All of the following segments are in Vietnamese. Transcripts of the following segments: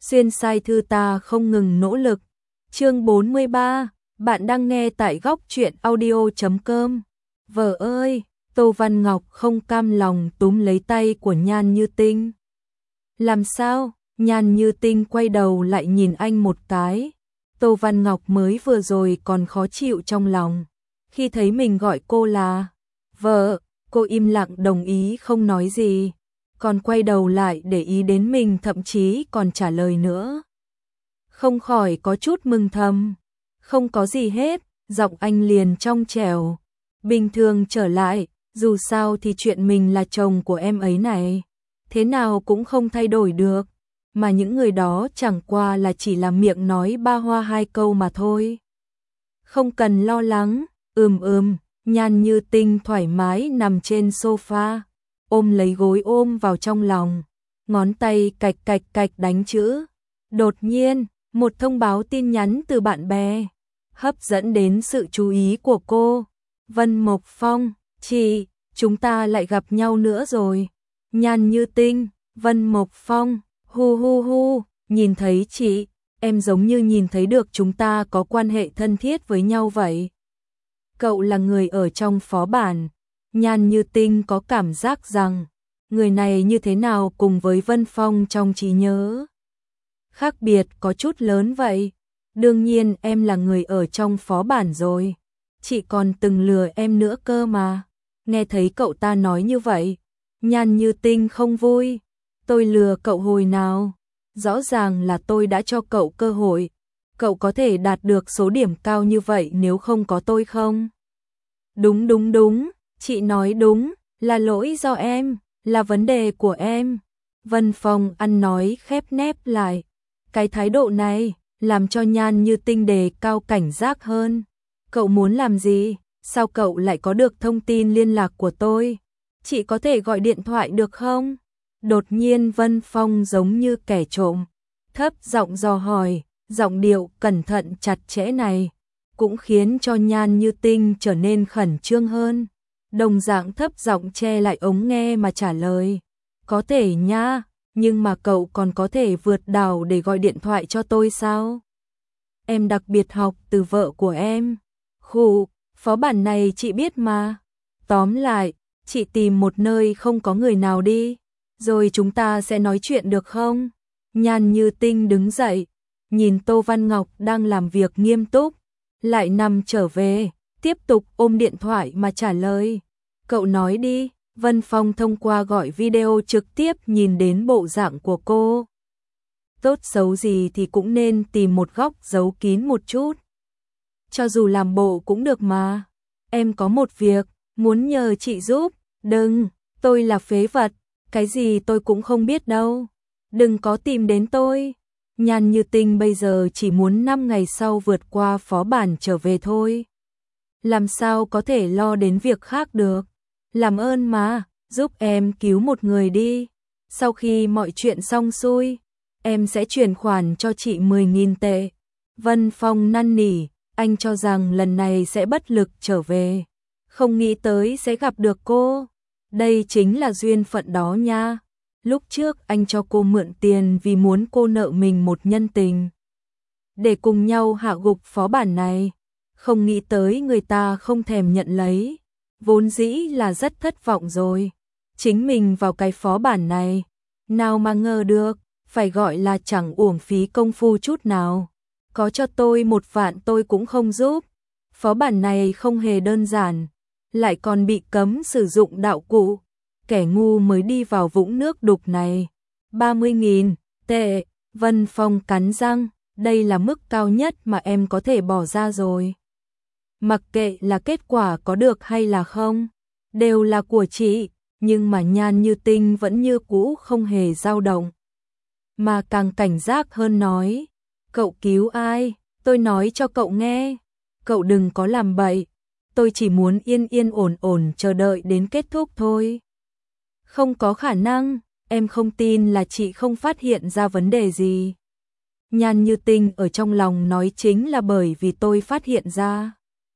xuyên sai thư ta không ngừng nỗ lực. Chương 43, bạn đang nghe tại góc truyện audio.com. Vợ ơi, Tô Văn Ngọc không cam lòng túm lấy tay của Nhan Như Tinh. Làm sao? Nhan Như Tinh quay đầu lại nhìn anh một cái. Tô Văn Ngọc mới vừa rồi còn khó chịu trong lòng. Khi thấy mình gọi cô là vợ, cô im lặng đồng ý không nói gì. Còn quay đầu lại để ý đến mình, thậm chí còn trả lời nữa. Không khỏi có chút mừng thầm. Không có gì hết, giọng anh liền trong trẻo. Bình thường trở lại, dù sao thì chuyện mình là chồng của em ấy này. Thế nào cũng không thay đổi được. Mà những người đó chẳng qua là chỉ là miệng nói ba hoa hai câu mà thôi. Không cần lo lắng, Nhan Như Tinh thoải mái nằm trên sofa, ôm lấy gối ôm vào trong lòng, ngón tay cạch cạch cạch đánh chữ. Đột nhiên, một thông báo tin nhắn từ bạn bè hấp dẫn đến sự chú ý của cô. Vân Mộc Phong, chị, chúng ta lại gặp nhau nữa rồi. Nhan Như Tinh, Vân Mộc Phong, hu, nhìn thấy chị, em giống như nhìn thấy được chúng ta có quan hệ thân thiết với nhau vậy. Cậu là người ở trong phó bản. Nhan Như Tinh có cảm giác rằng người này như thế nào cùng với Vân Phong trong trí nhớ. Khác biệt có chút lớn vậy. Đương nhiên em là người ở trong phó bản rồi. Chị còn từng lừa em nữa cơ mà. Nghe thấy cậu ta nói như vậy, Nhan Như Tinh không vui. Tôi lừa cậu hồi nào? Rõ ràng là tôi đã cho cậu cơ hội. Cậu có thể đạt được số điểm cao như vậy nếu không có tôi không? Đúng, chị nói đúng, là lỗi do em, là vấn đề của em. Vân Phong ăn nói khép nép lại. Cái thái độ này làm cho Nhan Như Tinh đề cao cảnh giác hơn. Cậu muốn làm gì? Sao cậu lại có được thông tin liên lạc của tôi? Chị có thể gọi điện thoại được không? Đột nhiên Vân Phong giống như kẻ trộm, thấp giọng dò hỏi, giọng điệu cẩn thận chặt chẽ này cũng khiến cho Nhan Như Tinh trở nên khẩn trương hơn. Đồng dạng thấp giọng che lại ống nghe mà trả lời. Có thể nha, nhưng mà cậu còn có thể vượt đảo để gọi điện thoại cho tôi sao? Em đặc biệt học từ vợ của em. Khụ, phó bản này chị biết mà. Tóm lại, chị tìm một nơi không có người nào đi, rồi chúng ta sẽ nói chuyện được không? Nhan Như Tinh đứng dậy, nhìn Tô Văn Ngọc đang làm việc nghiêm túc, lại nằm trở về, tiếp tục ôm điện thoại mà trả lời. Cậu nói đi. Vân Phong thông qua gọi video trực tiếp nhìn đến bộ dạng của cô. Tốt xấu gì thì cũng nên tìm một góc giấu kín một chút. Cho dù làm bộ cũng được mà. Em có một việc, muốn nhờ chị giúp. Đừng, tôi là phế vật, cái gì tôi cũng không biết đâu. Đừng có tìm đến tôi. Nhan Như Tinh bây giờ chỉ muốn 5 ngày sau vượt qua phó bản trở về thôi. Làm sao có thể lo đến việc khác được. Làm ơn mà, giúp em cứu một người đi. Sau khi mọi chuyện xong xuôi, em sẽ chuyển khoản cho chị 10.000 tệ. Vân Phong năn nỉ, anh cho rằng lần này sẽ bất lực trở về. Không nghĩ tới sẽ gặp được cô. Đây chính là duyên phận đó nha. Lúc trước anh cho cô mượn tiền vì muốn cô nợ mình một nhân tình. Để cùng nhau hạ gục phó bản này. Không nghĩ tới người ta không thèm nhận lấy. Vốn dĩ là rất thất vọng rồi. Chính mình vào cái phó bản này. Nào mà ngờ được, phải gọi là chẳng uổng phí công phu chút nào. Có cho tôi 1 vạn tôi cũng không giúp. Phó bản này không hề đơn giản. Lại còn bị cấm sử dụng đạo cụ. Kẻ ngu mới đi vào vũng nước đục này. 30.000 tệ. Vân Phong cắn răng. Đây là mức cao nhất mà em có thể bỏ ra rồi. Mặc kệ là kết quả có được hay là không, đều là của chị, nhưng mà Nhan Như Tinh vẫn như cũ không hề dao động. Mà càng cảnh giác hơn nói, cậu cứu ai, tôi nói cho cậu nghe, cậu đừng có làm bậy, tôi chỉ muốn yên yên ổn ổn chờ đợi đến kết thúc thôi. Không có khả năng, em không tin là chị không phát hiện ra vấn đề gì. Nhan Như Tinh ở trong lòng nói chính là bởi vì tôi phát hiện ra.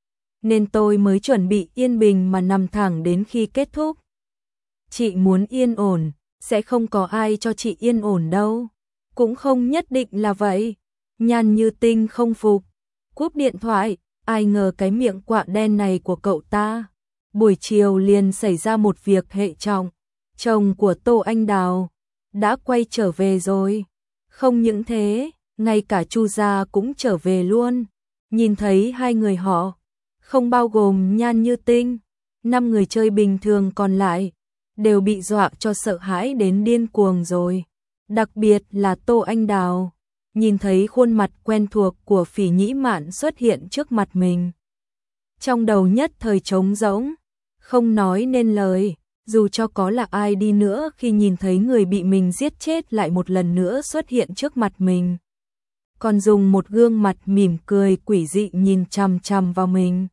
Nên tôi mới chuẩn bị yên bình mà nằm thẳng đến khi kết thúc. Chị muốn yên ổn, sẽ không có ai cho chị yên ổn đâu. Cũng không nhất định là vậy. Nhan Như Tinh không phục, cúp điện thoại, ai ngờ cái miệng quạ đen này của cậu ta. Buổi chiều liền xảy ra một việc hệ trọng, chồng của Tô Anh Đào đã quay trở về rồi. Không những thế, ngay cả Chu gia cũng trở về luôn. Nhìn thấy hai người họ, không bao gồm Nhan Như Tinh, 5 người chơi bình thường còn lại đều bị dọa cho sợ hãi đến điên cuồng rồi. Đặc biệt là Tô Anh Đào, nhìn thấy khuôn mặt quen thuộc của Phỉ Nhĩ Mạn xuất hiện trước mặt mình. Trong đầu nhất thời trống rỗng, không nói nên lời, dù cho có là ai đi nữa khi nhìn thấy người bị mình giết chết lại một lần nữa xuất hiện trước mặt mình. Còn dùng một gương mặt mỉm cười quỷ dị nhìn chằm chằm vào mình,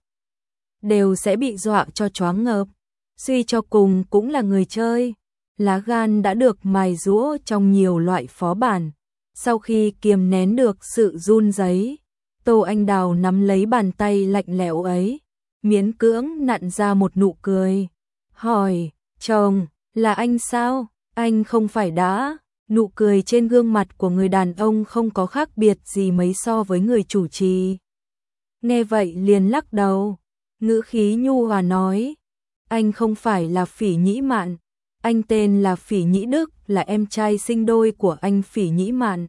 đều sẽ bị dọa cho choáng ngợp. Suy cho cùng cũng là người chơi, lá gan đã được mài giũa trong nhiều loại phó bản. Sau khi kiềm nén được sự run rẩy, Tô Anh Đào nắm lấy bàn tay lạnh lẽo ấy, miễn cưỡng nặn ra một nụ cười. Hỏi, chồng, là anh sao? Anh không phải đã... Nụ cười trên gương mặt của người đàn ông không có khác biệt gì mấy so với người chủ trì. Nghe vậy liền lắc đầu, ngữ khí nhu hòa nói, anh không phải là Phỉ Nhĩ Mạn, anh tên là Phỉ Nhĩ Đức, là em trai sinh đôi của anh Phỉ Nhĩ Mạn.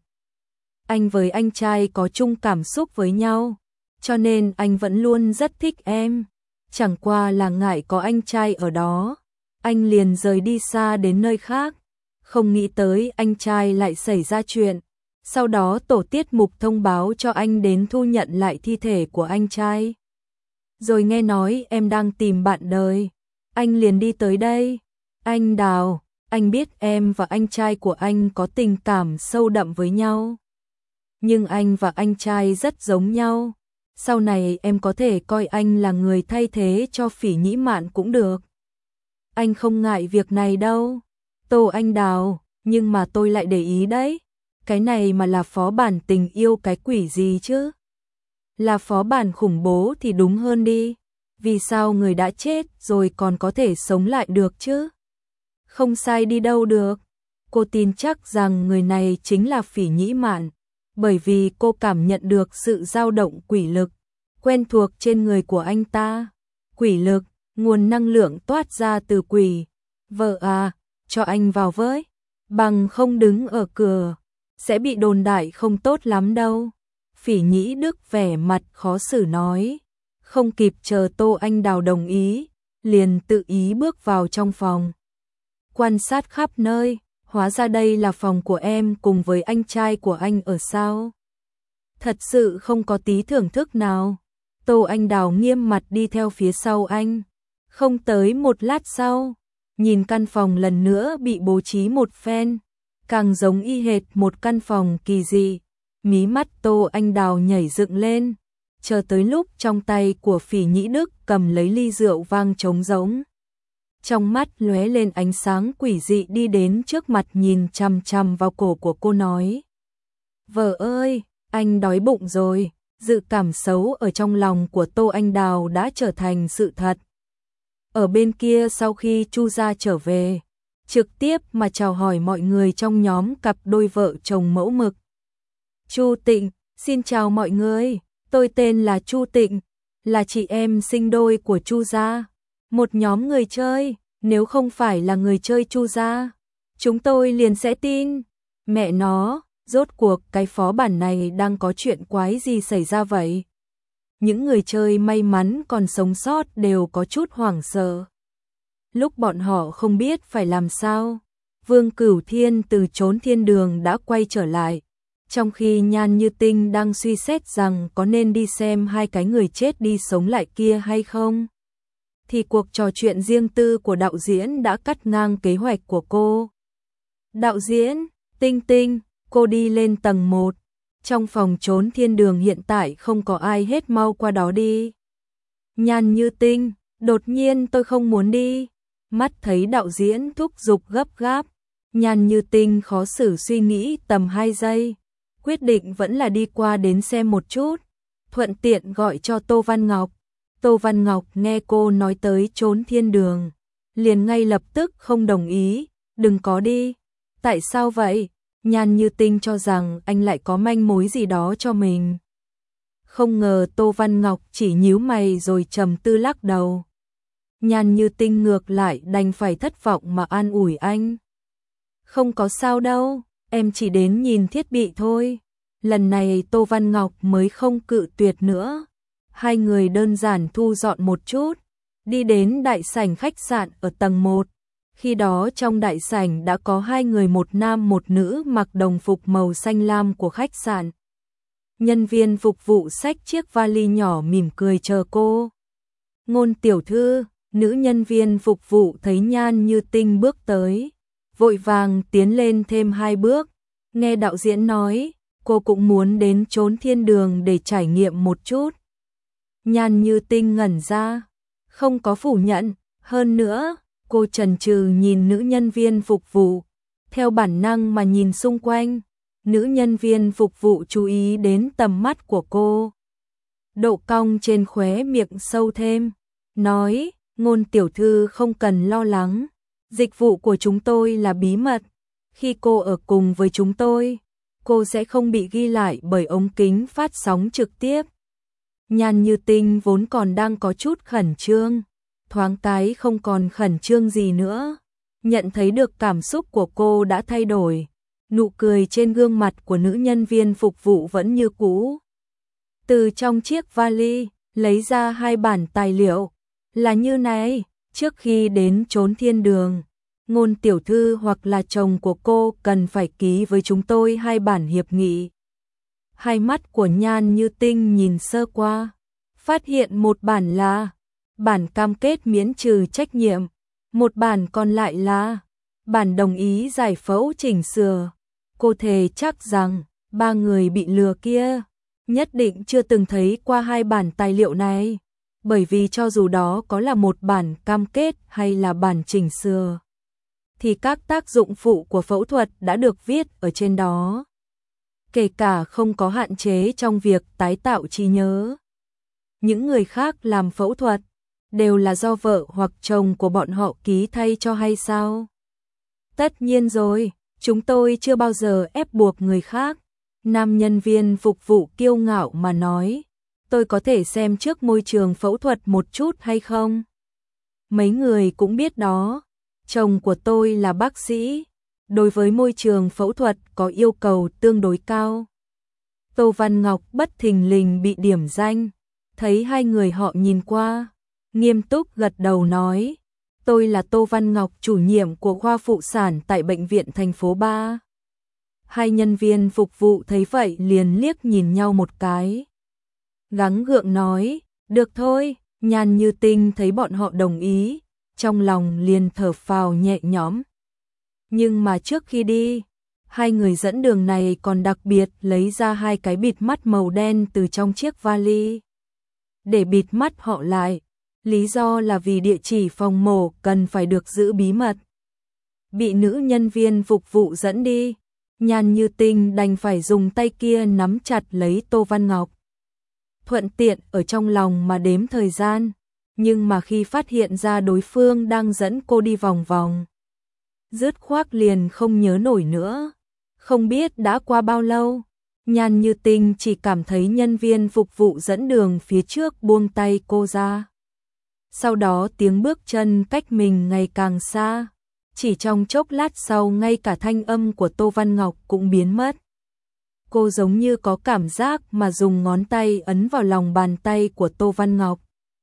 Anh với anh trai có chung cảm xúc với nhau, cho nên anh vẫn luôn rất thích em. Chẳng qua là ngại có anh trai ở đó, anh liền rời đi xa đến nơi khác. Không nghĩ tới anh trai lại xảy ra chuyện. Sau đó tổ tiết mục thông báo cho anh đến thu nhận lại thi thể của anh trai. Rồi nghe nói em đang tìm bạn đời, anh liền đi tới đây. Anh Đào, anh biết em và anh trai của anh có tình cảm sâu đậm với nhau. Nhưng anh và anh trai rất giống nhau. Sau này em có thể coi anh là người thay thế cho Phỉ Nhĩ Mạn cũng được. Anh không ngại việc này đâu. Tô Anh Đào, nhưng mà tôi lại để ý đấy. Cái này mà là phó bản tình yêu cái quỷ gì chứ? Là phó bản khủng bố thì đúng hơn đi. Vì sao người đã chết rồi còn có thể sống lại được chứ? Không sai đi đâu được. Cô tin chắc rằng người này chính là Phỉ Nhĩ Mạn, bởi vì cô cảm nhận được sự dao động quỷ lực quen thuộc trên người của anh ta. Quỷ lực, nguồn năng lượng toát ra từ quỷ. Vợ à, cho anh vào với, bằng không đứng ở cửa, sẽ bị đồn đại không tốt lắm đâu. Phỉ Nhĩ Đức vẻ mặt khó xử nói, không kịp chờ Tô Anh Đào đồng ý, liền tự ý bước vào trong phòng. Quan sát khắp nơi, hóa ra đây là phòng của em cùng với anh trai của anh ở sao. Thật sự không có tí thưởng thức nào. Tô Anh Đào nghiêm mặt đi theo phía sau anh. Không tới một lát sau, nhìn căn phòng lần nữa bị bố trí một phen, càng giống y hệt một căn phòng kỳ dị. Mí mắt Tô Anh Đào nhảy dựng lên, chờ tới lúc trong tay của Phỉ Nhĩ Đức cầm lấy ly rượu vang trống rỗng. Trong mắt lóe lên ánh sáng quỷ dị đi đến trước mặt nhìn chằm chằm vào cổ của cô nói. Vợ ơi, anh đói bụng rồi. Dự cảm xấu ở trong lòng của Tô Anh Đào đã trở thành sự thật. Ở bên kia sau khi Chu gia trở về, trực tiếp mà chào hỏi mọi người trong nhóm cặp đôi vợ chồng mẫu mực. Chu Tịnh, xin chào mọi người, tôi tên là Chu Tịnh, là chị em sinh đôi của Chu gia. Một nhóm người chơi, nếu không phải là người chơi Chu gia, chúng tôi liền sẽ tin. Mẹ nó, rốt cuộc cái phó bản này đang có chuyện quái gì xảy ra vậy? Những người chơi may mắn còn sống sót đều có chút hoảng sợ. Lúc bọn họ không biết phải làm sao, Vương Cửu Thiên từ chốn thiên đường đã quay trở lại. Trong khi Nhan Như Tinh đang suy xét rằng có nên đi xem hai cái người chết đi sống lại kia hay không, thì cuộc trò chuyện riêng tư của đạo diễn đã cắt ngang kế hoạch của cô. Đạo diễn, Tinh Tinh, cô đi lên tầng 1. Trong phòng trốn thiên đường hiện tại không có ai hết, mau qua đó đi. Nhan Như Tinh, đột nhiên tôi không muốn đi. Mắt thấy đạo diễn thúc giục gấp gáp, Nhan Như Tinh khó xử suy nghĩ tầm 2 giây, quyết định vẫn là đi qua đến xem một chút, thuận tiện gọi cho Tô Văn Ngọc. Tô Văn Ngọc nghe cô nói tới trốn thiên đường, liền ngay lập tức không đồng ý, đừng có đi. Tại sao vậy? Nhan Như Tinh cho rằng anh lại có manh mối gì đó cho mình. Không ngờ Tô Văn Ngọc chỉ nhíu mày rồi trầm tư lắc đầu. Nhan Như Tinh ngược lại đành phải thất vọng mà an ủi anh. Không có sao đâu, em chỉ đến nhìn thiết bị thôi. Lần này Tô Văn Ngọc mới không cự tuyệt nữa. Hai người đơn giản thu dọn một chút, đi đến đại sảnh khách sạn ở tầng 1. Khi đó trong đại sảnh đã có hai người, một nam một nữ mặc đồng phục màu xanh lam của khách sạn. Nhân viên phục vụ xách chiếc vali nhỏ mỉm cười chờ cô. Ngôn tiểu thư, nữ nhân viên phục vụ thấy Nhan Như Tinh bước tới, vội vàng tiến lên thêm 2 bước. Nghe đạo diễn nói, cô cũng muốn đến chốn thiên đường để trải nghiệm một chút. Nhan Như Tinh ngẩn ra, không có phủ nhận, hơn nữa, cô chần chừ nhìn nữ nhân viên phục vụ, theo bản năng mà nhìn xung quanh. Nữ nhân viên phục vụ chú ý đến tầm mắt của cô. Độ cong trên khóe miệng sâu thêm, nói, Ngôn tiểu thư không cần lo lắng, dịch vụ của chúng tôi là bí mật. Khi cô ở cùng với chúng tôi, cô sẽ không bị ghi lại bởi ống kính phát sóng trực tiếp. Nhan Như Tinh vốn còn đang có chút khẩn trương, thoáng cái không còn khẩn trương gì nữa. Nhận thấy được cảm xúc của cô đã thay đổi, nụ cười trên gương mặt của nữ nhân viên phục vụ vẫn như cũ. Từ trong chiếc vali, lấy ra 2 bản tài liệu, là như này, trước khi đến chốn thiên đường, Ngôn tiểu thư hoặc là chồng của cô cần phải ký với chúng tôi 2 bản hiệp nghị. Hai mắt của Nhan Như Tinh nhìn sơ qua, phát hiện một bản là bản cam kết miễn trừ trách nhiệm, một bản còn lại là bản đồng ý giải phẫu chỉnh sửa. Cô thề chắc rằng 3 người bị lừa kia nhất định chưa từng thấy qua 2 bản tài liệu này, bởi vì cho dù đó có là một bản cam kết hay là bản chỉnh sửa, thì các tác dụng phụ của phẫu thuật đã được viết ở trên đó, kể cả không có hạn chế trong việc tái tạo trí nhớ. Những người khác làm phẫu thuật đều là do vợ hoặc chồng của bọn họ ký thay cho hay sao? Tất nhiên rồi, chúng tôi chưa bao giờ ép buộc người khác. Nam nhân viên phục vụ kiêu ngạo mà nói, tôi có thể xem trước môi trường phẫu thuật một chút hay không? Mấy người cũng biết đó, chồng của tôi là bác sĩ, đối với môi trường phẫu thuật có yêu cầu tương đối cao. Tô Văn Ngọc bất thình lình bị điểm danh, thấy hai người họ nhìn qua, nghiêm túc gật đầu nói, tôi là Tô Văn Ngọc, chủ nhiệm của khoa phụ sản tại bệnh viện thành phố 3. Hai nhân viên phục vụ thấy vậy liền liếc nhìn nhau một cái. Gắng gượng nói, được thôi. Nhan Như Tinh thấy bọn họ đồng ý, trong lòng liền thở phào nhẹ nhõm. Nhưng mà trước khi đi, hai người dẫn đường này còn đặc biệt lấy ra 2 cái bịt mắt màu đen từ trong chiếc vali, để bịt mắt họ lại. Lý do là vì địa chỉ phòng mổ cần phải được giữ bí mật. Bị nữ nhân viên phục vụ dẫn đi, Nhan Như Tinh đành phải dùng tay kia nắm chặt lấy Tô Văn Ngọc, thuận tiện ở trong lòng mà đếm thời gian. Nhưng mà khi phát hiện ra đối phương đang dẫn cô đi vòng vòng, dứt khoát liền không nhớ nổi nữa. Không biết đã qua bao lâu, Nhan Như Tinh chỉ cảm thấy nhân viên phục vụ dẫn đường phía trước buông tay cô ra. Sau đó tiếng bước chân cách mình ngày càng xa. Chỉ trong chốc lát sau ngay cả thanh âm của Tô Văn Ngọc cũng biến mất. Cô giống như có cảm giác mà dùng ngón tay ấn vào lòng bàn tay của Tô Văn Ngọc.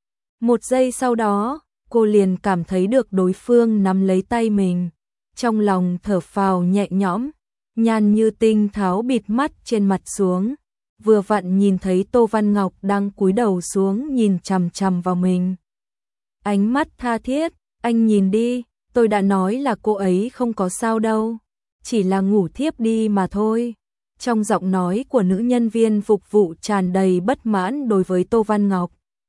Một giây sau đó, cô liền cảm thấy được đối phương nắm lấy tay mình. Trong lòng thở phào nhẹ nhõm, Nhan Như Tinh tháo bịt mắt trên mặt xuống. Vừa vặn nhìn thấy Tô Văn Ngọc đang cúi đầu xuống nhìn chằm chằm vào mình. Ánh mắt tha thiết, anh nhìn đi, tôi đã nói là cô ấy không có sao đâu, chỉ là ngủ thiếp đi mà thôi. Trong giọng nói của nữ nhân viên phục vụ tràn đầy bất mãn đối với Tô Văn Ngọc.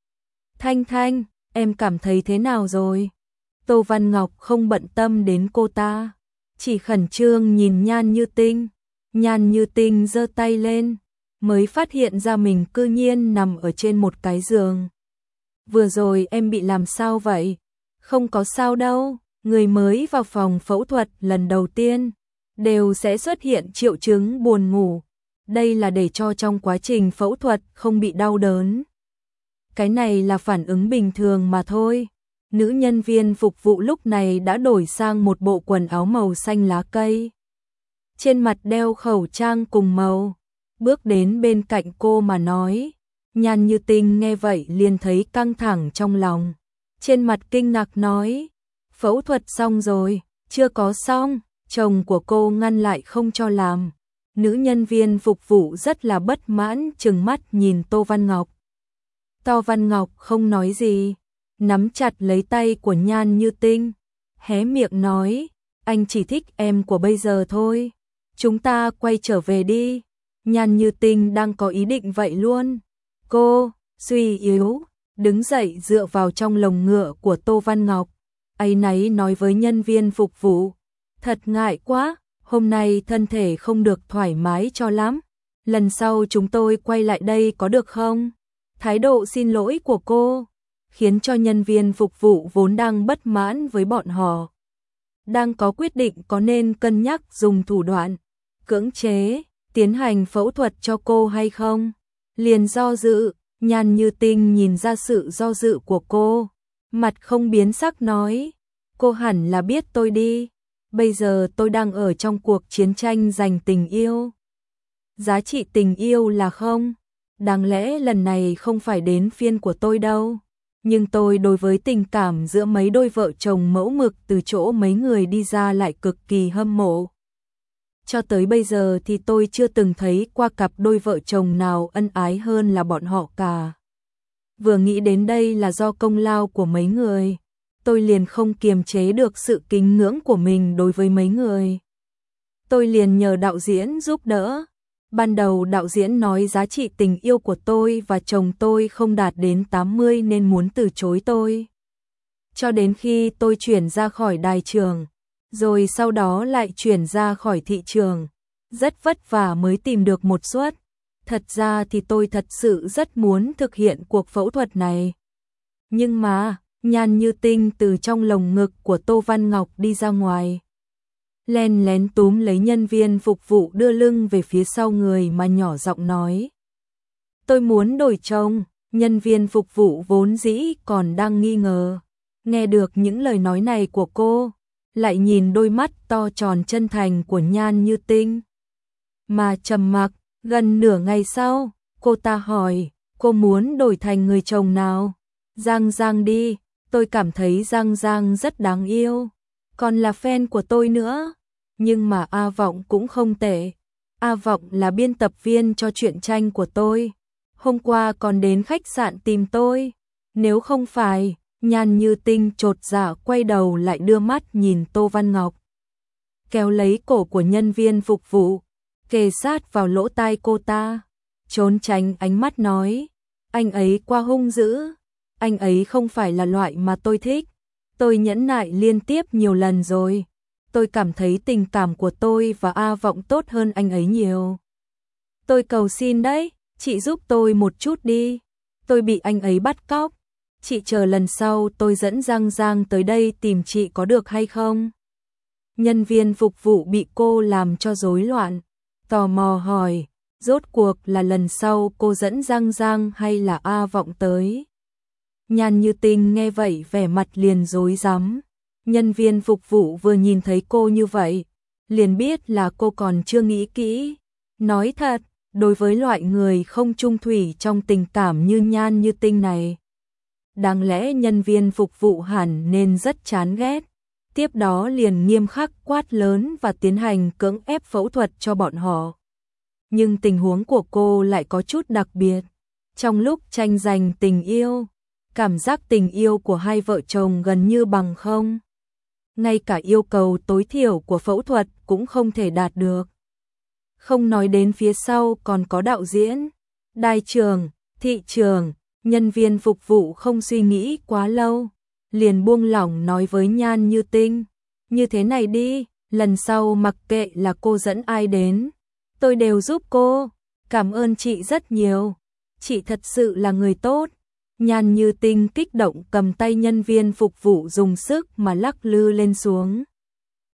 Thanh Thanh, em cảm thấy thế nào rồi? Tô Văn Ngọc không bận tâm đến cô ta, chỉ khẩn trương nhìn Nhan Như Tinh. Nhan Như Tinh giơ tay lên, mới phát hiện ra mình cư nhiên nằm ở trên một cái giường. Vừa rồi em bị làm sao vậy? Không có sao đâu, người mới vào phòng phẫu thuật lần đầu tiên, đều sẽ xuất hiện triệu chứng buồn ngủ. Đây là để cho trong quá trình phẫu thuật không bị đau đớn. Cái này là phản ứng bình thường mà thôi. Nữ nhân viên phục vụ lúc này đã đổi sang một bộ quần áo màu xanh lá cây. Trên mặt đeo khẩu trang cùng màu. Bước đến bên cạnh cô mà nói. Nhan Như Tinh nghe vậy liền thấy căng thẳng trong lòng. Trên mặt kinh ngạc nói. Phẫu thuật xong rồi, chưa có xong. Chồng của cô ngăn lại không cho làm. Nữ nhân viên phục vụ rất là bất mãn trừng mắt nhìn Tô Văn Ngọc. Tô Văn Ngọc không nói gì, nắm chặt lấy tay của Nhan Như Tinh, hé miệng nói, anh chỉ thích em của bây giờ thôi, chúng ta quay trở về đi. Nhan Như Tinh đang có ý định vậy luôn. Cô, suy yếu, đứng dậy dựa vào trong lồng ngựa của Tô Văn Ngọc, áy náy nói với nhân viên phục vụ, thật ngại quá, hôm nay thân thể không được thoải mái cho lắm, lần sau chúng tôi quay lại đây có được không? Thái độ xin lỗi của cô khiến cho nhân viên phục vụ vốn đang bất mãn với bọn họ, đang có quyết định có nên cân nhắc dùng thủ đoạn cưỡng chế tiến hành phẫu thuật cho cô hay không, liền do dự. Nhan Như Tinh nhìn ra sự do dự của cô, mặt không biến sắc nói, cô hẳn là biết tôi đi, bây giờ tôi đang ở trong cuộc chiến tranh giành tình yêu. Giá trị tình yêu là không, đáng lẽ lần này không phải đến phiên của tôi đâu, nhưng tôi đối với tình cảm giữa mấy đôi vợ chồng mẫu mực từ chỗ mấy người đi ra lại cực kỳ hâm mộ. Cho tới bây giờ thì tôi chưa từng thấy qua cặp đôi vợ chồng nào ân ái hơn là bọn họ cả. Vừa nghĩ đến đây là do công lao của mấy người, tôi liền không kiềm chế được sự kính ngưỡng của mình đối với mấy người. Tôi liền nhờ đạo diễn giúp đỡ. Ban đầu đạo diễn nói giá trị tình yêu của tôi và chồng tôi không đạt đến 80 nên muốn từ chối tôi. Cho đến khi tôi chuyển ra khỏi đài trường, rồi sau đó lại chuyển ra khỏi thị trường, rất vất vả mới tìm được một suất. Thật ra thì tôi thật sự rất muốn thực hiện cuộc phẫu thuật này. Nhưng mà, Nhan Như Tinh từ trong lồng ngực của Tô Văn Ngọc đi ra ngoài, len lén túm lấy nhân viên phục vụ đưa lưng về phía sau người mà nhỏ giọng nói. Tôi muốn đổi chồng. Nhân viên phục vụ vốn dĩ còn đang nghi ngờ, nghe được những lời nói này của cô, lại nhìn đôi mắt to tròn chân thành của Nhan Như Tinh mà trầm mặc. Gần nửa ngày sau, cô ta hỏi, cô muốn đổi thành người chồng nào? Giang Giang đi, tôi cảm thấy Giang Giang rất đáng yêu, còn là fan của tôi nữa. Nhưng mà A Vọng cũng không tệ. A Vọng là biên tập viên cho truyện tranh của tôi, hôm qua còn đến khách sạn tìm tôi. Nếu không phải, Nhan Như Tinh chột dạ quay đầu lại đưa mắt nhìn Tô Văn Ngọc, kéo lấy cổ của nhân viên phục vụ, kề sát vào lỗ tai cô ta, trốn tránh ánh mắt nói, anh ấy quá hung dữ, anh ấy không phải là loại mà tôi thích. Tôi nhẫn nại liên tiếp nhiều lần rồi, tôi cảm thấy tình cảm của tôi và A Vọng tốt hơn anh ấy nhiều. Tôi cầu xin đấy, chị giúp tôi một chút đi, tôi bị anh ấy bắt cóc, chị chờ lần sau tôi dẫn Giang Giang tới đây tìm chị có được hay không? Nhân viên phục vụ bị cô làm cho rối loạn, tò mò hỏi, rốt cuộc là lần sau cô dẫn Giang Giang hay là A Vọng tới? Nhan Như Tinh nghe vậy vẻ mặt liền rối rắm. Nhân viên phục vụ vừa nhìn thấy cô như vậy, liền biết là cô còn chưa nghĩ kỹ. Nói thật, đối với loại người không chung thủy trong tình cảm như Nhan Như Tinh này, đáng lẽ nhân viên phục vụ hẳn nên rất chán ghét. Tiếp đó liền nghiêm khắc quát lớn và tiến hành cưỡng ép phẫu thuật cho bọn họ. Nhưng tình huống của cô lại có chút đặc biệt. Trong lúc tranh giành tình yêu, cảm giác tình yêu của hai vợ chồng gần như bằng không. Ngay cả yêu cầu tối thiểu của phẫu thuật cũng không thể đạt được. Không nói đến phía sau còn có đạo diễn, đài trường, thị trường. Nhân viên phục vụ không suy nghĩ quá lâu, liền buông lỏng nói với Nhan Như Tinh, như thế này đi, lần sau mặc kệ là cô dẫn ai đến, tôi đều giúp cô, cảm ơn chị rất nhiều, chị thật sự là người tốt. Nhan Như Tinh kích động cầm tay nhân viên phục vụ dùng sức mà lắc lư lên xuống.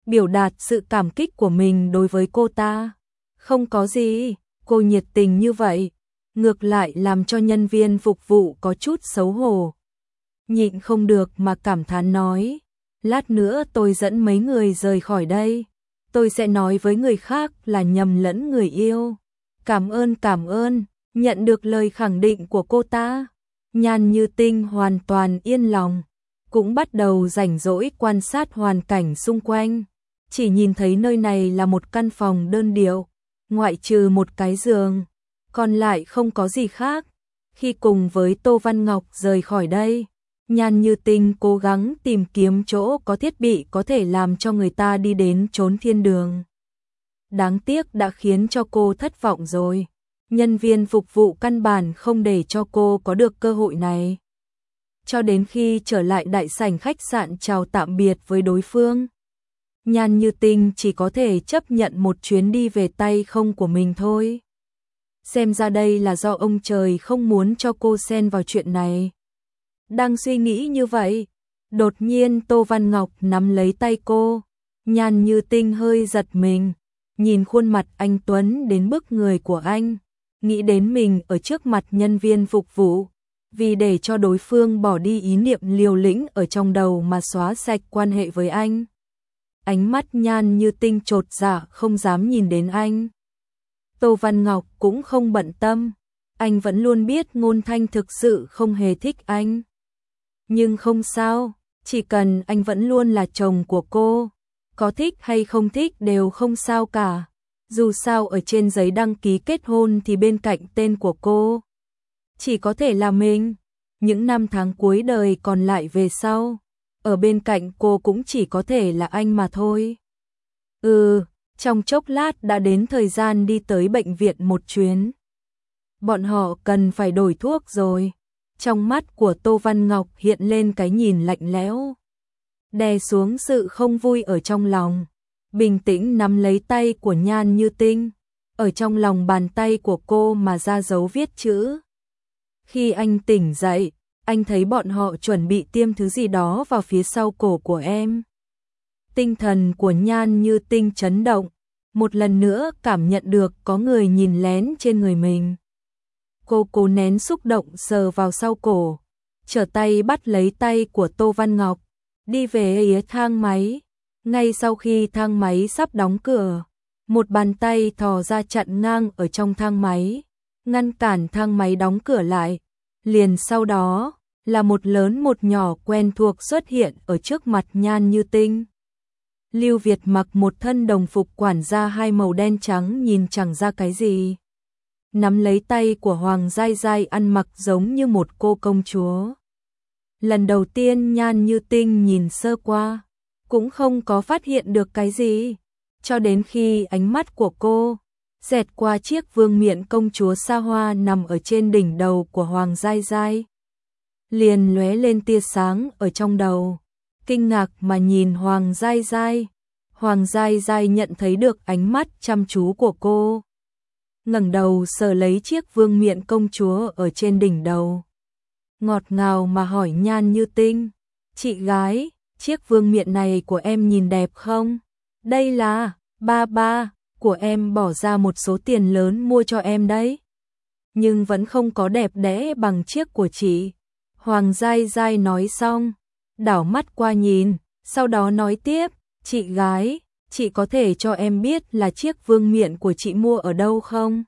biểu đạt sự cảm kích của mình đối với cô ta. Không có gì, cô nhiệt tình như vậy, ngược lại làm cho nhân viên phục vụ có chút xấu hổ. Nhịn không được mà cảm thán nói, lát nữa tôi dẫn mấy người rời khỏi đây, tôi sẽ nói với người khác là nhầm lẫn người yêu. Cảm ơn, nhận được lời khẳng định của cô ta, Nhan Như Tinh hoàn toàn yên lòng, cũng bắt đầu rảnh rỗi quan sát hoàn cảnh xung quanh. Chỉ nhìn thấy nơi này là một căn phòng đơn điệu, ngoại trừ một cái giường, còn lại không có gì khác. Khi cùng với Tô Văn Ngọc rời khỏi đây, Nhan Như Tinh cố gắng tìm kiếm chỗ có thiết bị có thể làm cho người ta đi đến chốn thiên đường. Đáng tiếc đã khiến cho cô thất vọng rồi. Nhân viên phục vụ căn bản không để cho cô có được cơ hội này. Cho đến khi trở lại đại sảnh khách sạn chào tạm biệt với đối phương, Nhan Như Tinh chỉ có thể chấp nhận một chuyến đi về tay không của mình thôi. Xem ra đây là do ông trời không muốn cho cô xen vào chuyện này. Đang suy nghĩ như vậy, đột nhiên Tô Văn Ngọc nắm lấy tay cô. Nhan Như Tinh hơi giật mình, nhìn khuôn mặt anh tuấn đến bức người của anh, nghĩ đến mình ở trước mặt nhân viên phục vụ, vì để cho đối phương bỏ đi ý niệm liều lĩnh ở trong đầu mà xóa sạch quan hệ với anh. Ánh mắt Nhan Như Tinh chột dạ không dám nhìn đến anh. Tô Văn Ngọc cũng không bận tâm, anh vẫn luôn biết Ngôn Thanh thực sự không hề thích anh. Nhưng không sao, chỉ cần anh vẫn luôn là chồng của cô, có thích hay không thích đều không sao cả. Dù sao ở trên giấy đăng ký kết hôn thì bên cạnh tên của cô chỉ có thể là mình. Những năm tháng cuối đời còn lại về sau, ở bên cạnh cô cũng chỉ có thể là anh mà thôi. Trong chốc lát đã đến thời gian đi tới bệnh viện một chuyến. Bọn họ cần phải đổi thuốc rồi. Trong mắt của Tô Văn Ngọc hiện lên cái nhìn lạnh lẽo, đè xuống sự không vui ở trong lòng. Bình tĩnh nắm lấy tay của Nhan Như Tinh, ở trong lòng bàn tay của cô mà ra dấu viết chữ. Khi anh tỉnh dậy, anh thấy bọn họ chuẩn bị tiêm thứ gì đó vào phía sau cổ của em. Tinh thần của Nhan Như Tinh chấn động, một lần nữa cảm nhận được có người nhìn lén trên người mình. Cô cố nén xúc động sờ vào sau cổ, trở tay bắt lấy tay của Tô Văn Ngọc, đi về thang máy. Ngay sau khi thang máy sắp đóng cửa, một bàn tay thò ra chặn ngang ở trong thang máy, ngăn cản thang máy đóng cửa lại. Liền sau đó là một lớn một nhỏ quen thuộc xuất hiện ở trước mặt Nhan Như Tinh. Lưu Việt mặc một thân đồng phục quản gia hai màu đen trắng nhìn chẳng ra cái gì. Nắm lấy tay của Hoàng Giai Giai ăn mặc giống như một cô công chúa. Lần đầu tiên Nhan Như Tinh nhìn sơ qua, cũng không có phát hiện được cái gì, cho đến khi ánh mắt của cô xẹt qua chiếc vương miện công chúa xa hoa nằm ở trên đỉnh đầu của Hoàng Giai Giai. Liền lóe lên tia sáng ở trong đầu, kinh ngạc mà nhìn Hoàng Giai Giai. Hoàng Giai Giai nhận thấy được ánh mắt chăm chú của cô, ngẩng đầu sờ lấy chiếc vương miện công chúa ở trên đỉnh đầu, ngọt ngào mà hỏi Nhan Như Tinh, chị gái, chiếc vương miện này của em nhìn đẹp không? Đây là ba của em bỏ ra một số tiền lớn mua cho em đấy, nhưng vẫn không có đẹp đẽ bằng chiếc của chị. Hoàng Giai Giai nói xong, đảo mắt qua nhìn, sau đó nói tiếp, chị gái, chị có thể cho em biết là chiếc vương miện của chị mua ở đâu không?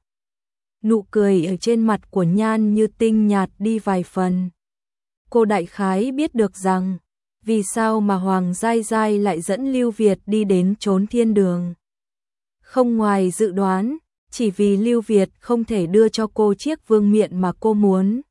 Nụ cười ở trên mặt của Nhan Như Tinh nhạt đi vài phần. Cô đại khái biết được rằng, vì sao mà Hoàng Giai Giai lại dẫn Lưu Việt đi đến chốn thiên đường. Không ngoài dự đoán, chỉ vì Lưu Việt không thể đưa cho cô chiếc vương miện mà cô muốn.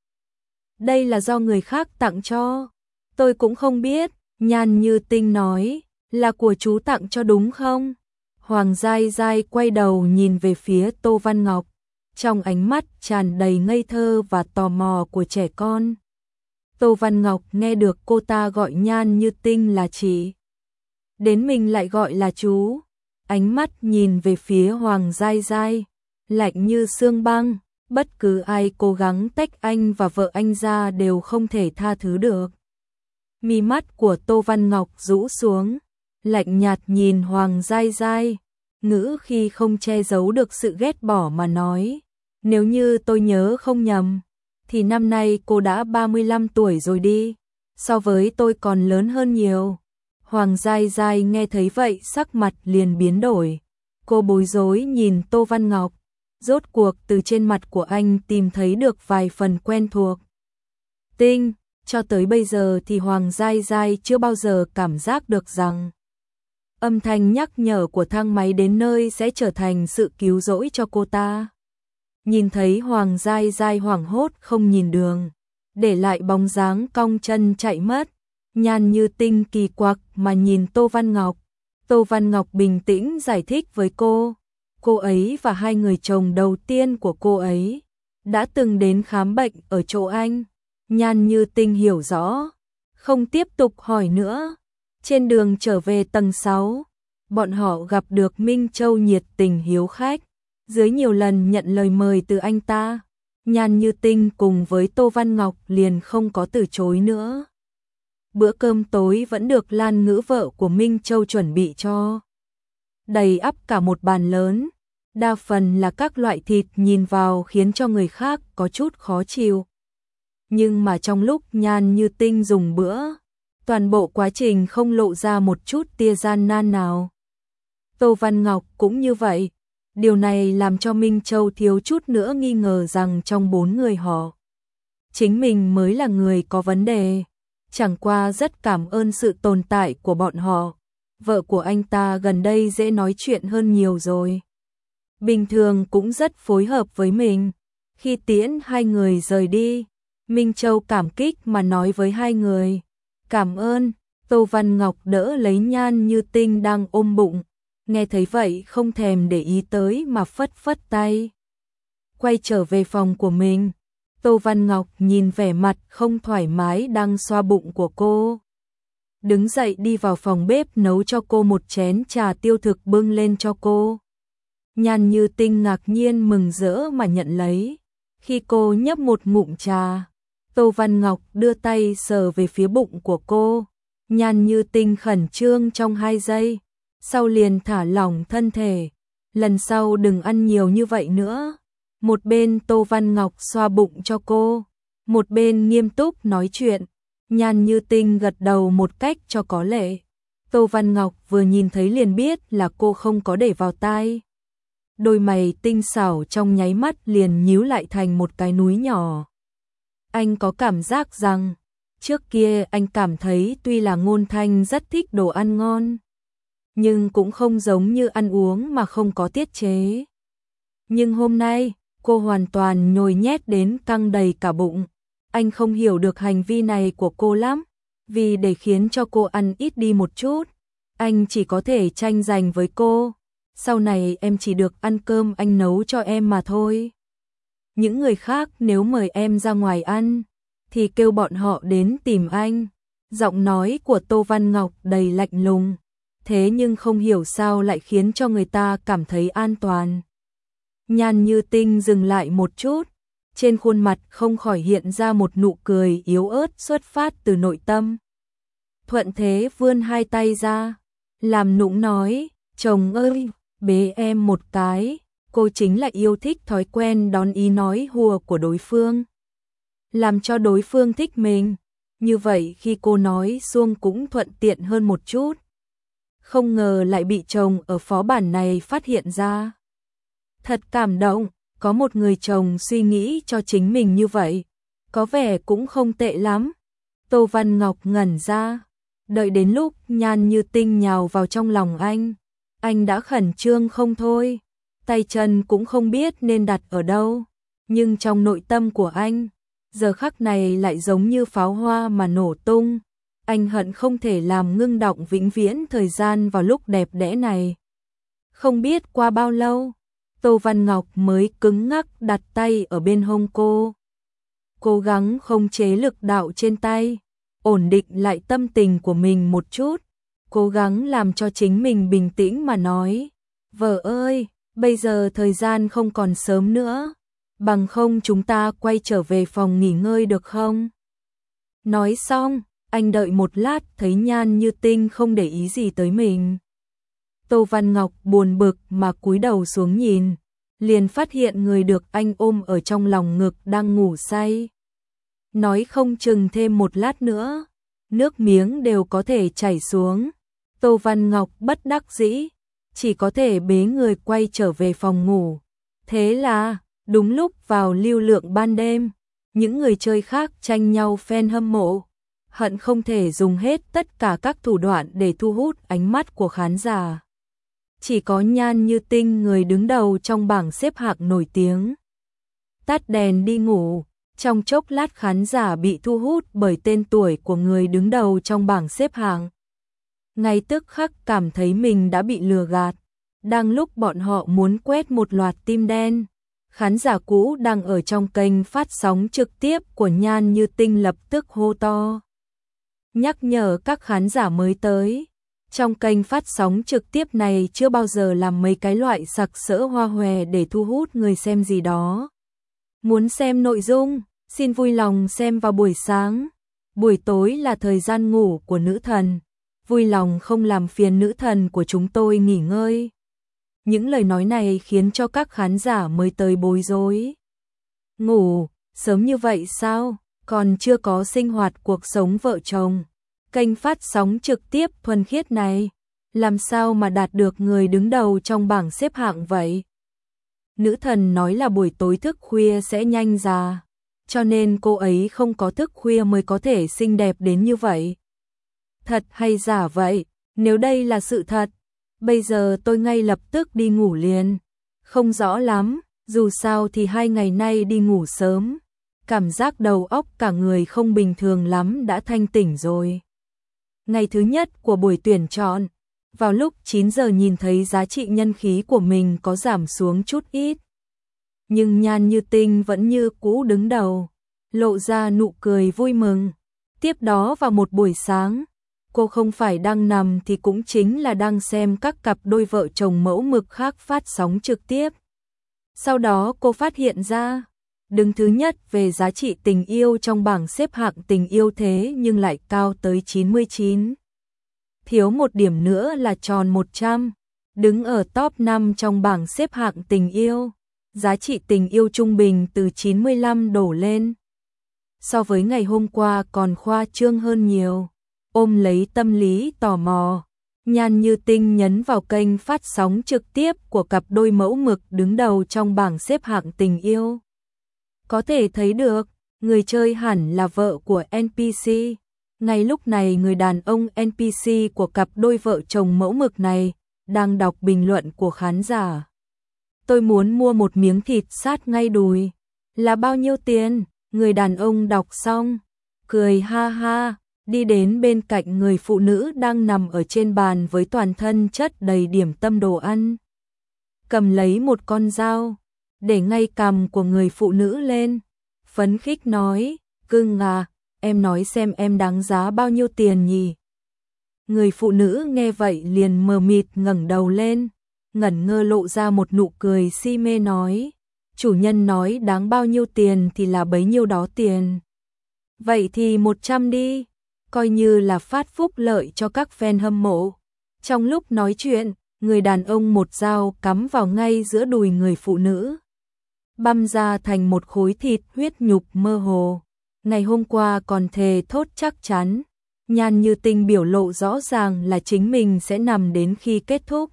Đây là do người khác tặng cho. Tôi cũng không biết, Nhan Như Tinh nói, là của chú tặng cho đúng không? Hoàng Giai Giai quay đầu nhìn về phía Tô Văn Ngọc, trong ánh mắt tràn đầy ngây thơ và tò mò của trẻ con. Tô Văn Ngọc nghe được cô ta gọi Nhan Như Tinh là chị, đến mình lại gọi là chú. Ánh mắt nhìn về phía Hoàng Giai Giai, lạnh như xương băng, bất cứ ai cố gắng tách anh và vợ anh ra đều không thể tha thứ được. Mí mắt của Tô Văn Ngọc rũ xuống, lạnh nhạt nhìn Hoàng Giai Giai, ngữ khi không che giấu được sự ghét bỏ mà nói, nếu như tôi nhớ không nhầm, thì năm nay cô đã 35 tuổi rồi đi, so với tôi còn lớn hơn nhiều. Hoàng Giai Giai nghe thấy vậy sắc mặt liền biến đổi, cô bối rối nhìn Tô Văn Ngọc, rốt cuộc từ trên mặt của anh tìm thấy được vài phần quen thuộc. Tinh, cho tới bây giờ thì Hoàng Giai Giai chưa bao giờ cảm giác được rằng âm thanh nhắc nhở của thang máy đến nơi sẽ trở thành sự cứu rỗi cho cô ta. Nhìn thấy Hoàng Giai Giai hoảng hốt không nhìn đường, để lại bóng dáng cong chân chạy mất, Nhan Như Tinh kỳ quặc mà nhìn Tô Văn Ngọc. Tô Văn Ngọc bình tĩnh giải thích với cô ấy và hai người chồng đầu tiên của cô ấy đã từng đến khám bệnh ở chỗ anh. Nhan Như Tinh hiểu rõ, không tiếp tục hỏi nữa. Trên đường trở về tầng 6, bọn họ gặp được Minh Châu nhiệt tình hiếu khách, dưới nhiều lần nhận lời mời từ anh ta, Nhan Như Tinh cùng với Tô Văn Ngọc liền không có từ chối nữa. Bữa cơm tối vẫn được Lan Ngữ vợ của Minh Châu chuẩn bị cho. Đầy ắp cả một bàn lớn, đa phần là các loại thịt nhìn vào khiến cho người khác có chút khó chịu. Nhưng mà trong lúc Nhan Như Tinh dùng bữa, toàn bộ quá trình không lộ ra một chút tia gian nan nào. Tô Văn Ngọc cũng như vậy. Điều này làm cho Minh Châu thiếu chút nữa nghi ngờ rằng trong 4 người họ, chính mình mới là người có vấn đề. Chẳng qua rất cảm ơn sự tồn tại của bọn họ. Vợ của anh ta gần đây dễ nói chuyện hơn nhiều rồi. Bình thường cũng rất phối hợp với mình. Khi tiễn hai người rời đi, Minh Châu cảm kích mà nói với hai người. Cảm ơn. Tô Văn Ngọc đỡ lấy Nhan Như Tinh đang ôm bụng. Nghe thấy vậy không thèm để ý tới mà phất phất tay. Quay trở về phòng của mình, Tô Văn Ngọc nhìn vẻ mặt không thoải mái đang xoa bụng của cô. Đứng dậy đi vào phòng bếp nấu cho cô một chén trà tiêu thực bưng lên cho cô. Nhan Như Tinh ngạc nhiên mừng rỡ mà nhận lấy. Khi cô nhấp một ngụm trà, Tô Văn Ngọc đưa tay sờ về phía bụng của cô. Nhan Như Tinh khẩn trương trong 2 giây. Sau liền thả lỏng thân thể, lần sau đừng ăn nhiều như vậy nữa. Một bên Tô Văn Ngọc xoa bụng cho cô, một bên nghiêm túc nói chuyện. Nhan Như Tinh gật đầu một cách cho có lệ. Tô Văn Ngọc vừa nhìn thấy liền biết là cô không có để vào tai. Đôi mày tinh xảo trong nháy mắt liền nhíu lại thành một cái núi nhỏ. Anh có cảm giác rằng, trước kia anh cảm thấy tuy là Ngôn Thanh rất thích đồ ăn ngon, nhưng cũng không giống như ăn uống mà không có tiết chế. Nhưng hôm nay, cô hoàn toàn nhồi nhét đến căng đầy cả bụng. Anh không hiểu được hành vi này của cô lắm, vì để khiến cho cô ăn ít đi một chút, anh chỉ có thể tranh giành với cô. Sau này em chỉ được ăn cơm anh nấu cho em mà thôi. Những người khác nếu mời em ra ngoài ăn, thì kêu bọn họ đến tìm anh. Giọng nói của Tô Văn Ngọc đầy lạnh lùng. Thế nhưng không hiểu sao lại khiến cho người ta cảm thấy an toàn. Nhan Như Tinh dừng lại một chút, trên khuôn mặt không khỏi hiện ra một nụ cười yếu ớt xuất phát từ nội tâm. Thuận thế vươn 2 tay ra, làm nũng nói, chồng ơi, bế em một cái. Cô chính là yêu thích thói quen đón ý nói hùa của đối phương, làm cho đối phương thích mình. Như vậy khi cô nói xuông cũng thuận tiện hơn một chút. Không ngờ lại bị chồng ở phó bản này phát hiện ra. Thật cảm động, có một người chồng suy nghĩ cho chính mình như vậy, có vẻ cũng không tệ lắm. Tô Văn Ngọc ngẩn ra, đợi đến lúc Nhan Như Tinh nhào vào trong lòng anh đã khẩn trương không thôi, tay chân cũng không biết nên đặt ở đâu, nhưng trong nội tâm của anh, giờ khắc này lại giống như pháo hoa mà nổ tung. Anh hận không thể làm ngưng đọng vĩnh viễn thời gian vào lúc đẹp đẽ này. Không biết qua bao lâu, Tô Văn Ngọc mới cứng ngắc đặt tay ở bên hông cô. Cố gắng không chế lực đạo trên tay, ổn định lại tâm tình của mình một chút, cố gắng làm cho chính mình bình tĩnh mà nói, vợ ơi, bây giờ thời gian không còn sớm nữa, bằng không chúng ta quay trở về phòng nghỉ ngơi được không? Nói xong, Anh đợi một lát thấy Nhan Như Tinh không để ý gì tới mình. Tô Văn Ngọc buồn bực mà cúi đầu xuống nhìn, liền phát hiện người được anh ôm ở trong lòng ngực đang ngủ say. Nói không chừng thêm một lát nữa, nước miếng đều có thể chảy xuống. Tô Văn Ngọc bất đắc dĩ, chỉ có thể bế người quay trở về phòng ngủ. Thế là, đúng lúc vào lưu lượng ban đêm, những người chơi khác tranh nhau fan hâm mộ, hận không thể dùng hết tất cả các thủ đoạn để thu hút ánh mắt của khán giả. Chỉ có Nhan Như Tinh, người đứng đầu trong bảng xếp hạng nổi tiếng, tắt đèn đi ngủ. Trong chốc lát khán giả bị thu hút bởi tên tuổi của người đứng đầu trong bảng xếp hạng. Ngay tức khắc cảm thấy mình đã bị lừa gạt. Đang lúc bọn họ muốn quét một loạt tim đen, khán giả cũ đang ở trong kênh phát sóng trực tiếp của Nhan Như Tinh lập tức hô to, nhắc nhở các khán giả mới tới. Trong kênh phát sóng trực tiếp này chưa bao giờ làm mấy cái loại sặc sỡ hoa hòe để thu hút người xem gì đó. Muốn xem nội dung, xin vui lòng xem vào buổi sáng. Buổi tối là thời gian ngủ của nữ thần. Vui lòng không làm phiền nữ thần của chúng tôi nghỉ ngơi. Những lời nói này khiến cho các khán giả mới tới bối rối. Ngủ, sớm như vậy sao? Còn chưa có sinh hoạt cuộc sống vợ chồng. Kênh phát sóng trực tiếp thuần khiết này, làm sao mà đạt được người đứng đầu trong bảng xếp hạng vậy? Nữ thần nói là buổi tối thức khuya sẽ nhanh già, cho nên cô ấy không có thức khuya mới có thể xinh đẹp đến như vậy. Thật hay giả vậy? Nếu đây là sự thật, bây giờ tôi ngay lập tức đi ngủ liền. Không rõ lắm, dù sao thì 2 ngày nay đi ngủ sớm, cảm giác đầu óc cả người không bình thường lắm đã thanh tỉnh rồi. Ngày thứ nhất của buổi tuyển chọn, vào lúc 9 giờ nhìn thấy giá trị nhân khí của mình có giảm xuống chút ít. Nhưng Nhan Như Tinh vẫn như cũ đứng đầu, lộ ra nụ cười vui mừng. Tiếp đó vào một buổi sáng, cô không phải đang nằm thì cũng chính là đang xem các cặp đôi vợ chồng mẫu mực khác phát sóng trực tiếp. Sau đó cô phát hiện ra, đứng thứ nhất về giá trị tình yêu trong bảng xếp hạng tình yêu thế nhưng lại cao tới 99. Thiếu một điểm nữa là tròn 100, đứng ở top 5 trong bảng xếp hạng tình yêu. Giá trị tình yêu trung bình từ 95 đổ lên. So với ngày hôm qua còn khoa trương hơn nhiều. Ôm lấy tâm lý tò mò, Nhan Như Tinh nhấn vào kênh phát sóng trực tiếp của cặp đôi mẫu mực đứng đầu trong bảng xếp hạng tình yêu. Có thể thấy được, người chơi hẳn là vợ của NPC. Ngay lúc này người đàn ông NPC của cặp đôi vợ chồng mẫu mực này đang đọc bình luận của khán giả. Tôi muốn mua một miếng thịt sát ngay đùi. Là bao nhiêu tiền? Người đàn ông đọc xong, cười ha ha, đi đến bên cạnh người phụ nữ đang nằm ở trên bàn với toàn thân chất đầy điểm tâm đồ ăn. Cầm lấy một con dao, để ngay cằm của người phụ nữ lên, phấn khích nói, cưng à, em nói xem em đáng giá bao nhiêu tiền nhỉ? Người phụ nữ nghe vậy liền mờ mịt ngẩng đầu lên, ngẩn ngơ lộ ra một nụ cười si mê nói, chủ nhân nói đáng bao nhiêu tiền thì là bấy nhiêu đó tiền. Vậy thì 100 đi, coi như là phát phúc lợi cho các fan hâm mộ. Trong lúc nói chuyện, người đàn ông một dao cắm vào ngay giữa đùi người phụ nữ, băm ra thành một khối thịt huyết nhục mơ hồ. Ngày hôm qua còn thề thốt chắc chắn, Nhan Như Tinh biểu lộ rõ ràng là chính mình sẽ nằm đến khi kết thúc.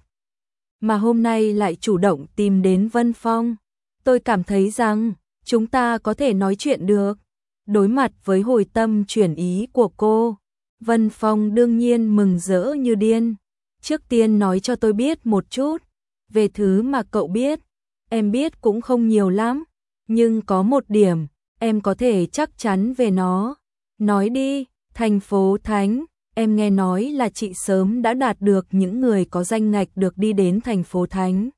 Mà hôm nay lại chủ động tìm đến Vân Phong. Tôi cảm thấy rằng, chúng ta có thể nói chuyện được. Đối mặt với hồi tâm chuyển ý của cô, Vân Phong đương nhiên mừng rỡ như điên. Trước tiên nói cho tôi biết một chút, về thứ mà cậu biết. Em biết cũng không nhiều lắm, nhưng có một điểm, em có thể chắc chắn về nó. Nói đi, thành phố Thánh, em nghe nói là chị sớm đã đạt được những người có danh ngạch được đi đến thành phố Thánh.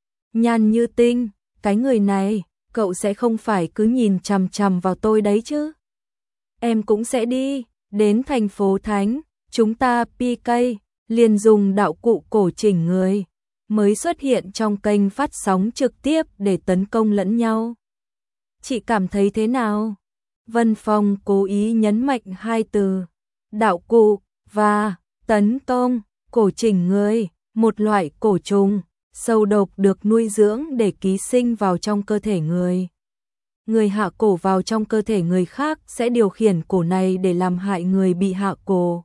Nhan Như Tinh, cái người này, cậu sẽ không phải cứ nhìn chằm chằm vào tôi đấy chứ? Em cũng sẽ đi, đến thành phố Thánh, chúng ta PK, liền dùng đạo cụ cổ chỉnh người, mới xuất hiện trong kênh phát sóng trực tiếp để tấn công lẫn nhau. Chị cảm thấy thế nào? Vân Phong cố ý nhấn mạnh hai từ. đạo cụ và tấn công, cổ chỉnh người, một loại cổ trùng, sâu độc được nuôi dưỡng để ký sinh vào trong cơ thể người. Người hạ cổ vào trong cơ thể người khác sẽ điều khiển cổ này để làm hại người bị hạ cổ.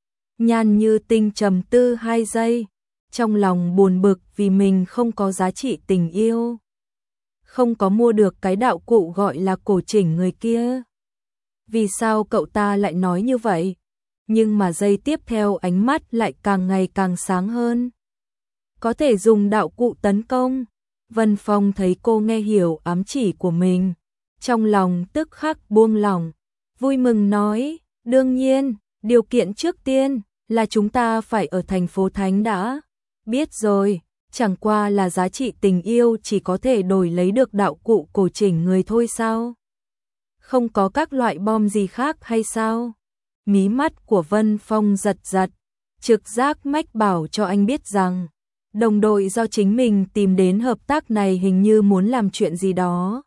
Nhan Như Tinh trầm tư 2 giây, trong lòng buồn bực vì mình không có giá trị tình yêu. Không có mua được cái đạo cụ gọi là cổ chỉnh người kia. Vì sao cậu ta lại nói như vậy? Nhưng mà giây tiếp theo ánh mắt lại càng ngày càng sáng hơn. Có thể dùng đạo cụ tấn công. Vân Phong thấy cô nghe hiểu ám chỉ của mình. Trong lòng tức khắc buông lỏng. Vui mừng nói, đương nhiên, điều kiện trước tiên là chúng ta phải ở thành phố Thánh đã. Biết rồi, chẳng qua là giá trị tình yêu chỉ có thể đổi lấy được đạo cụ cổ chỉnh người thôi sao? Không có các loại bom gì khác hay sao? Mí mắt của Vân Phong giật giật, trực giác mách bảo cho anh biết rằng đồng đội do chính mình tìm đến hợp tác này hình như muốn làm chuyện gì đó.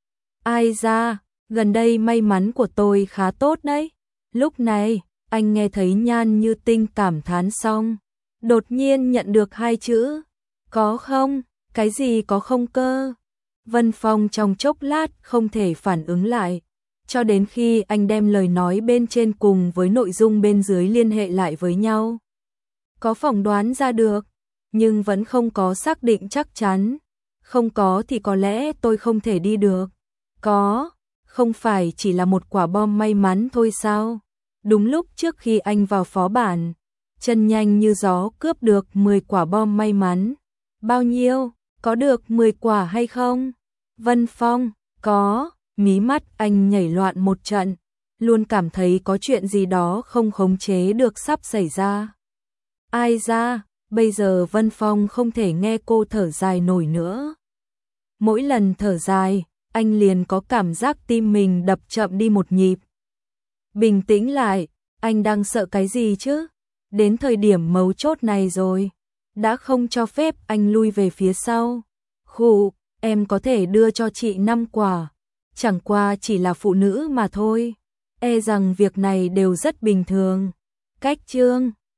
Ai ra, gần đây may mắn của tôi khá tốt đấy. Lúc này, anh nghe thấy Nhan Như Tinh cảm thán xong, đột nhiên nhận được 2 chữ. Có không? Cái gì có không cơ? Vân Phong trong chốc lát không thể phản ứng lại, cho đến khi anh đem lời nói bên trên cùng với nội dung bên dưới liên hệ lại với nhau. Có phỏng đoán ra được, nhưng vẫn không có xác định chắc chắn. Không có thì có lẽ tôi không thể đi được. Có, không phải chỉ là một quả bom may mắn thôi sao? Đúng lúc trước khi anh vào phó bản, chân nhanh như gió cướp được 10 quả bom may mắn. Bao nhiêu? Có được 10 quả hay không? Vân Phong, có. Mí mắt anh nhảy loạn một trận, luôn cảm thấy có chuyện gì đó không khống chế được sắp xảy ra. Ai ra, bây giờ Vân Phong không thể nghe cô thở dài nổi nữa. Mỗi lần thở dài, anh liền có cảm giác tim mình đập chậm đi một nhịp. Bình tĩnh lại, anh đang sợ cái gì chứ? Đến thời điểm mấu chốt này rồi, đã không cho phép anh lui về phía sau. Khụ, em có thể đưa cho chị 5 quả. Chẳng qua chỉ là phụ nữ mà thôi. E rằng việc này đều rất bình thường. Cách chương